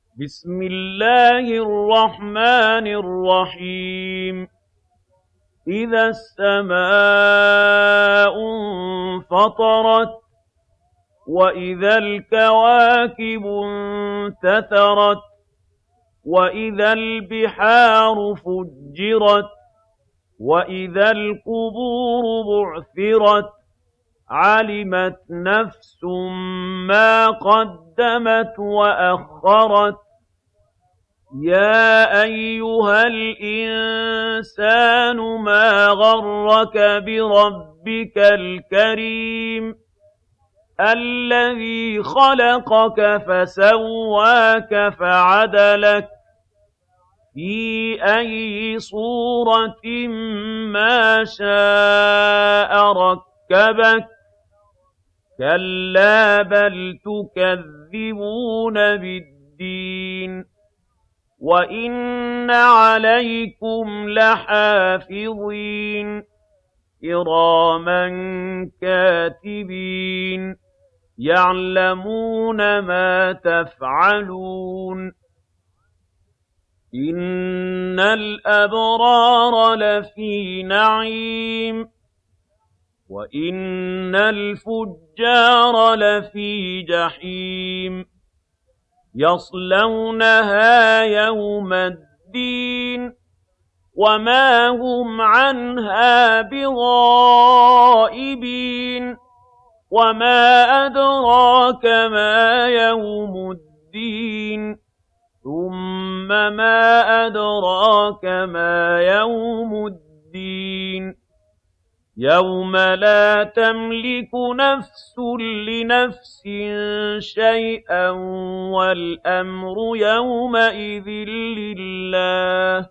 بسم الله الرحمن الرحيم إذا السماء انفطرت وإذا الكواكب انتثرت وإذا البحار فجرت وإذا القبور بعثرت علمت نفس ما قدمت وأخرت يا أيها الإنسان ما غرك بربك الكريم الذي خلقك فسواك فعدلك في أي صورة ما شاء ركبك كلا بل تكذبون بالدين وإن عليكم لحافظين كراما كاتبين يعلمون ما تفعلون إن الأبرار لفي نعيم وإن الفجار لفي جحيم يصلونها يوم الدين وما هم عنها بغائبين وما أدراك ما يوم الدين ثم ما أدراك ما يوم الدين يوم لا تملك نفس لنفس شيئا والأمر يومئذ لله